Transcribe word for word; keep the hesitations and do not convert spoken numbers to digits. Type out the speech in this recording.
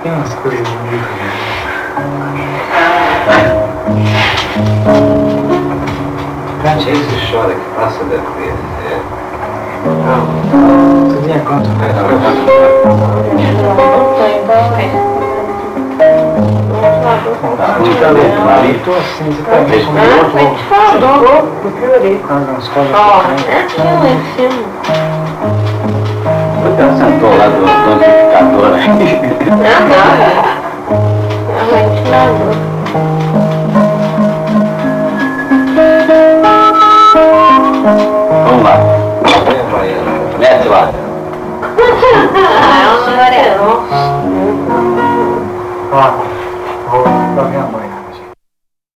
Tem umas coisas bonitas, né? Gente, esse chora que passa da cabeça. É. Você vinha quanto? Eu tô assim, você tá vendo como eu tô? Eu piorei com as coisas. Você sentou lá do amplificador aí. Não, não. É um ventilador.